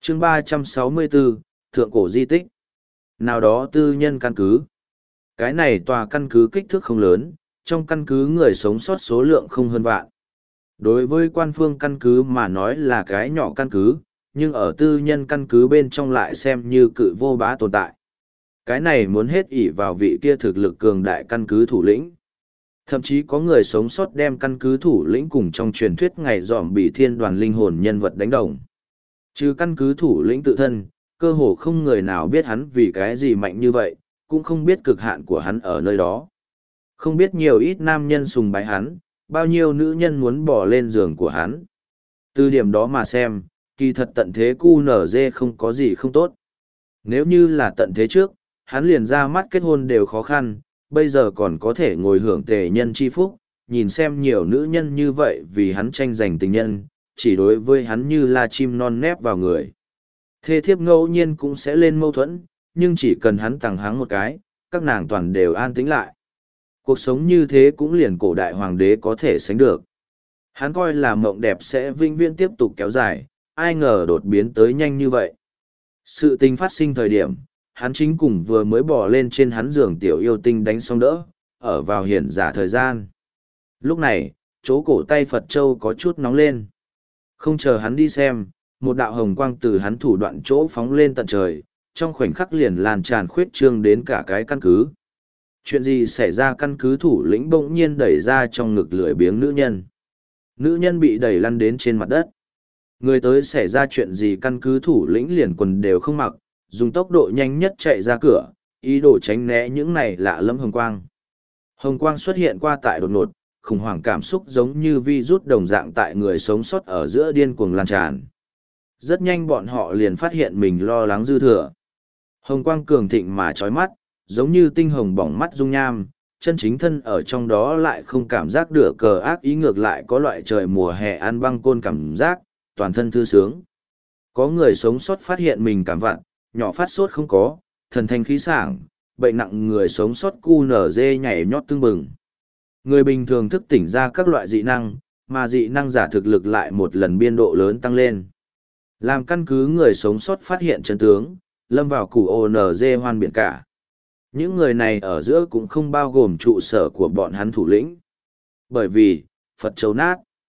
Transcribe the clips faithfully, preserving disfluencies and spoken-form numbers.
chương ba trăm sáu mươi bốn, Thượng cổ di tích. Nào đó tư nhân căn cứ. Cái này tòa căn cứ kích thước không lớn, trong căn cứ người sống sót số lượng không hơn vạn. Đối với quan phương căn cứ mà nói là cái nhỏ căn cứ, nhưng ở tư nhân căn cứ bên trong lại xem như cự vô bá tồn tại. Cái này muốn hết ỷ vào vị kia thực lực cường đại căn cứ thủ lĩnh. Thậm chí có người sống sót đem căn cứ thủ lĩnh cùng trong truyền thuyết ngày dòm bị thiên đoàn linh hồn nhân vật đánh đồng. Trừ căn cứ thủ lĩnh tự thân, cơ hồ không người nào biết hắn vì cái gì mạnh như vậy, cũng không biết cực hạn của hắn ở nơi đó. Không biết nhiều ít nam nhân sùng bái hắn, bao nhiêu nữ nhân muốn bỏ lên giường của hắn. Từ điểm đó mà xem, kỳ thật tận thế cu nở dê không có gì không tốt. Nếu như là tận thế trước, hắn liền ra mắt kết hôn đều khó khăn, bây giờ còn có thể ngồi hưởng tề nhân chi phúc, nhìn xem nhiều nữ nhân như vậy vì hắn tranh giành tình nhân, chỉ đối với hắn như là chim non nép vào người. Thê thiếp ngẫu nhiên cũng sẽ lên mâu thuẫn, nhưng chỉ cần hắn tằng hắng một cái, các nàng toàn đều an tĩnh lại. Cuộc sống như thế cũng liền cổ đại hoàng đế có thể sánh được. Hắn coi là mộng đẹp sẽ vĩnh viễn tiếp tục kéo dài, ai ngờ đột biến tới nhanh như vậy. Sự tình phát sinh thời điểm, hắn chính cùng vừa mới bỏ lên trên hắn giường tiểu yêu tinh đánh xong đỡ, ở vào hiển giả thời gian. Lúc này, chỗ cổ tay Phật Châu có chút nóng lên. Không chờ hắn đi xem, một đạo hồng quang từ hắn thủ đoạn chỗ phóng lên tận trời, trong khoảnh khắc liền lan tràn khuyết trương đến cả cái căn cứ. Chuyện gì xảy ra? Căn cứ thủ lĩnh bỗng nhiên đẩy ra trong ngực lưỡi biếng nữ nhân. Nữ nhân bị đẩy lăn đến trên mặt đất. Người tới xảy ra chuyện gì? Căn cứ thủ lĩnh liền quần đều không mặc, dùng tốc độ nhanh nhất chạy ra cửa, ý đồ tránh né những này lạ lẫm hồng quang. Hồng quang xuất hiện qua tại đột ngột, khủng hoảng cảm xúc giống như virus đồng dạng tại người sống sót ở giữa điên cuồng lan tràn. Rất nhanh bọn họ liền phát hiện mình lo lắng dư thừa. Hồng quang cường thịnh mà chói mắt, giống như tinh hồng bỏng mắt dung nham, chân chính thân ở trong đó lại không cảm giác được cờ ác ý, ngược lại có loại trời mùa hè ăn băng côn cảm giác, toàn thân thư sướng. Có người sống sót phát hiện mình cảm vặn, nhỏ phát sốt không có, thần thanh khí sảng, bệnh nặng người sống sót cu nở dê nhảy nhót tương bừng. Người bình thường thức tỉnh ra các loại dị năng, mà dị năng giả thực lực lại một lần biên độ lớn tăng lên. Làm căn cứ người sống sót phát hiện chân tướng, lâm vào củ ô nở dê hoan biển cả. Những người này ở giữa cũng không bao gồm trụ sở của bọn hắn thủ lĩnh. Bởi vì, Phật Châu nát.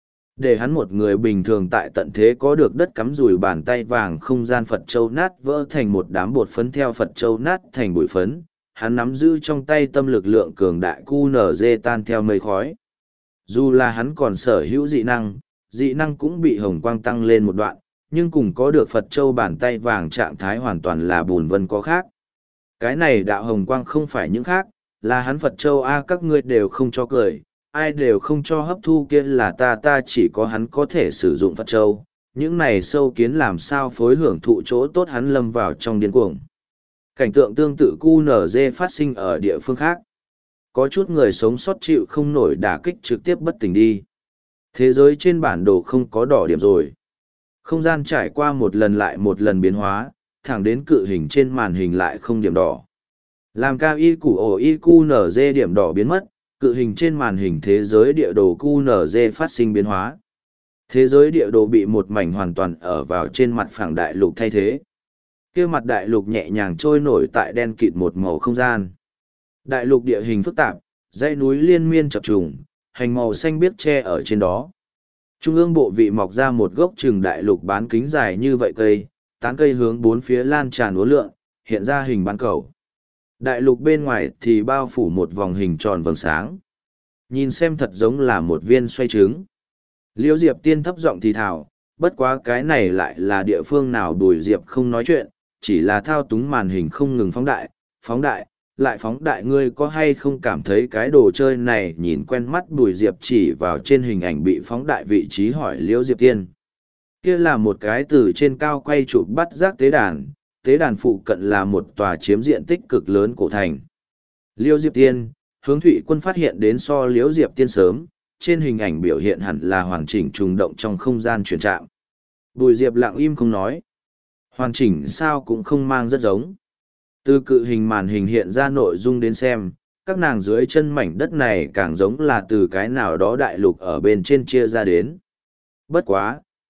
Để hắn một người bình thường tại tận thế có được đất cắm rùi bàn tay vàng, không gian Phật Châu nát vỡ thành một đám bột phấn, theo Phật Châu nát thành bụi phấn, hắn nắm giữ trong tay tâm lực lượng cường đại cu nở dê tan theo mây khói. Dù là hắn còn sở hữu dị năng, dị năng cũng bị hồng quang tăng lên một đoạn, nhưng cùng có được Phật Châu bàn tay vàng trạng thái hoàn toàn là bùn vân có khác. Cái này đạo hồng quang không phải những khác, là hắn Phật Châu a, các ngươi đều không cho cười, ai đều không cho hấp thu, kia là ta ta chỉ có hắn có thể sử dụng Phật Châu. Những này sâu kiến làm sao phối hưởng thụ chỗ tốt, hắn lâm vào trong điên cuồng. Cảnh tượng tương tự cu nở dê phát sinh ở địa phương khác. Có chút người sống sót chịu không nổi đả kích trực tiếp bất tỉnh đi. Thế giới trên bản đồ không có đỏ điểm rồi. Không gian trải qua một lần lại một lần biến hóa, thẳng đến cự hình trên màn hình lại không điểm đỏ. Làm cao y củ ổ y cu nở dê điểm đỏ biến mất, cự hình trên màn hình thế giới địa đồ cu nở dê phát sinh biến hóa. Thế giới địa đồ bị một mảnh hoàn toàn ở vào trên mặt phẳng đại lục thay thế. Kia mặt đại lục nhẹ nhàng trôi nổi tại đen kịt một màu không gian. Đại lục địa hình phức tạp, dãy núi liên miên chập trùng, hành màu xanh biếc che ở trên đó. Trung ương bộ vị mọc ra một gốc trường đại lục bán kính dài như vậy cây, tán cây hướng bốn phía lan tràn uốn lượn, hiện ra hình bán cầu. Đại lục bên ngoài thì bao phủ một vòng hình tròn vầng sáng. Nhìn xem thật giống là một viên xoay trứng. Liễu Diệp Tiên thấp giọng thì thào, bất quá cái này lại là địa phương nào? Bùi Diệp không nói chuyện, chỉ là thao túng màn hình không ngừng phóng đại, phóng đại, lại phóng đại. Ngươi có hay không cảm thấy cái đồ chơi này nhìn quen mắt? Bùi Diệp chỉ vào trên hình ảnh bị phóng đại vị trí hỏi Liễu Diệp Tiên. Kia là một cái từ trên cao quay chụp bắt giác tế đàn, tế đàn phụ cận là một tòa chiếm diện tích cực lớn cổ thành. Liễu Diệp Tiên, Hướng Thụy Quân phát hiện đến so Liễu Diệp Tiên sớm, trên hình ảnh biểu hiện hẳn là hoàn chỉnh trùng động trong không gian chuyển trạng. Bùi Diệp lặng im không nói. Hoàn chỉnh sao cũng không mang rất giống. Từ cự hình màn hình hiện ra nội dung đến xem, các nàng dưới chân mảnh đất này càng giống là từ cái nào đó đại lục ở bên trên chia ra đến. Bất quá,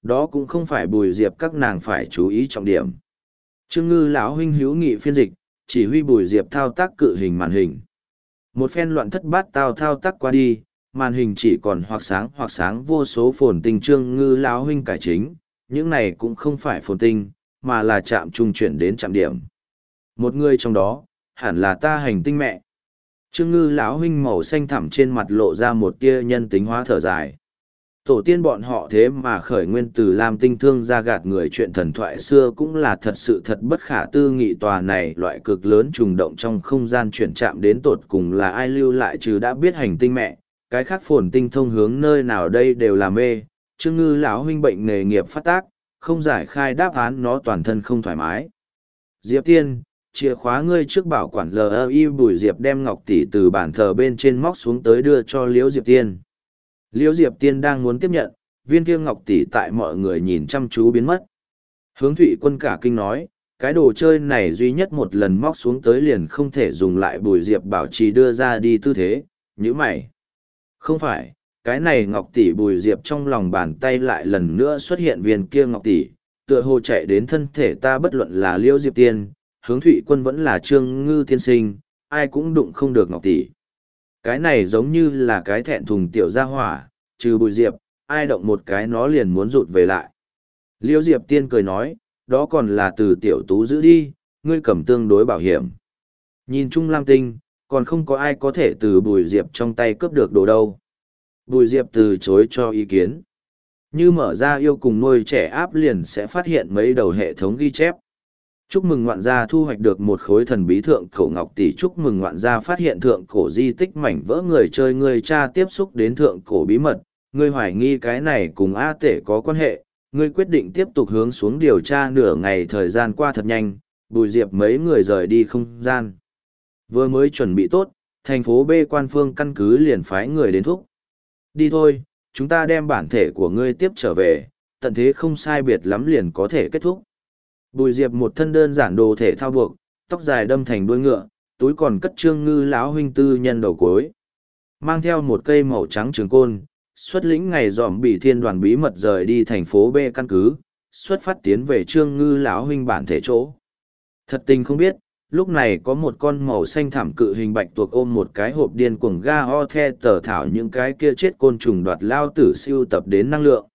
đó cũng không phải Bùi Diệp các nàng phải chú ý trọng điểm. Trương Ngư lão huynh hữu nghị phiên dịch, chỉ huy Bùi Diệp thao tác cự hình màn hình. Một phen loạn thất bát tao thao tác qua đi, màn hình chỉ còn hoặc sáng hoặc sáng vô số phồn tinh. Trương Ngư lão huynh cải chính, những này cũng không phải phồn tinh, mà là chạm trung chuyển đến trạm điểm. Một người trong đó, hẳn là ta hành tinh mẹ. Trương Ngư lão huynh màu xanh thẳm trên mặt lộ ra một tia nhân tính hóa thở dài. Tổ tiên bọn họ thế mà khởi nguyên từ Lam Tinh thương ra gạt người, chuyện thần thoại xưa cũng là thật sự thật bất khả tư nghị. Tòa này loại cực lớn trùng động trong không gian chuyển chạm đến tột cùng là ai lưu lại, trừ đã biết hành tinh mẹ, cái khác phồn tinh thông hướng nơi nào đây đều là mê. Trương Ngư lão huynh bệnh nghề nghiệp phát tác, không giải khai đáp án, nó toàn thân không thoải mái. Diệp Tiên, chìa khóa ngươi trước bảo quản lờ ơ i. Bùi Diệp đem ngọc tỷ từ bàn thờ bên trên móc xuống tới đưa cho Liễu Diệp Tiên. Liễu Diệp Tiên đang muốn tiếp nhận, viên kia ngọc tỷ tại mọi người nhìn chăm chú biến mất. Hướng Thụy Quân cả kinh nói, cái đồ chơi này duy nhất một lần móc xuống tới liền không thể dùng lại. Bùi Diệp bảo trì đưa ra đi tư thế, nhíu mày. Không phải, cái này ngọc tỷ. Bùi Diệp trong lòng bàn tay lại lần nữa xuất hiện viên kia ngọc tỷ, tựa hồ chạy đến thân thể ta. Bất luận là Liễu Diệp Tiên, Hướng Thụy Quân vẫn là Trương Ngư tiên sinh, ai cũng đụng không được ngọc tỷ. Cái này giống như là cái thẹn thùng tiểu gia hỏa, trừ Bùi Diệp, ai động một cái nó liền muốn rụt về lại. Liễu Diệp Tiên cười nói, đó còn là từ tiểu tú giữ đi, ngươi cầm tương đối bảo hiểm. Nhìn chung Lam Tinh, còn không có ai có thể từ Bùi Diệp trong tay cướp được đồ đâu. Bùi Diệp từ chối cho ý kiến. Như mở ra yêu cùng nuôi trẻ áp liền sẽ phát hiện mấy đầu hệ thống ghi chép. Chúc mừng ngoạn gia thu hoạch được một khối thần bí thượng cổ ngọc tỷ. Chúc mừng ngoạn gia phát hiện thượng cổ di tích mảnh vỡ. Người chơi người cha tiếp xúc đến thượng cổ bí mật. Ngươi hoài nghi cái này cùng A Tể có quan hệ. Ngươi quyết định tiếp tục hướng xuống điều tra. Nửa ngày thời gian qua thật nhanh, Bùi Diệp mấy người rời đi không gian. Vừa mới chuẩn bị tốt, thành phố B quan phương căn cứ liền phái người đến thúc. Đi thôi, chúng ta đem bản thể của ngươi tiếp trở về, tận thế không sai biệt lắm liền có thể kết thúc. Bùi Diệp một thân đơn giản đồ thể thao buộc, tóc dài đâm thành đuôi ngựa, túi còn cất Trương Ngư lão huynh tư nhân đầu cuối. Mang theo một cây màu trắng trường côn, xuất lĩnh ngày dòm bị thiên đoàn bí mật rời đi thành phố B căn cứ, xuất phát tiến về Trương Ngư lão huynh bản thể chỗ. Thật tình không biết, lúc này có một con màu xanh thảm cự hình bạch tuộc ôm một cái hộp điên cuồng ga o the tờ thảo những cái kia chết côn trùng đoạt lao tử siêu tập đến năng lượng.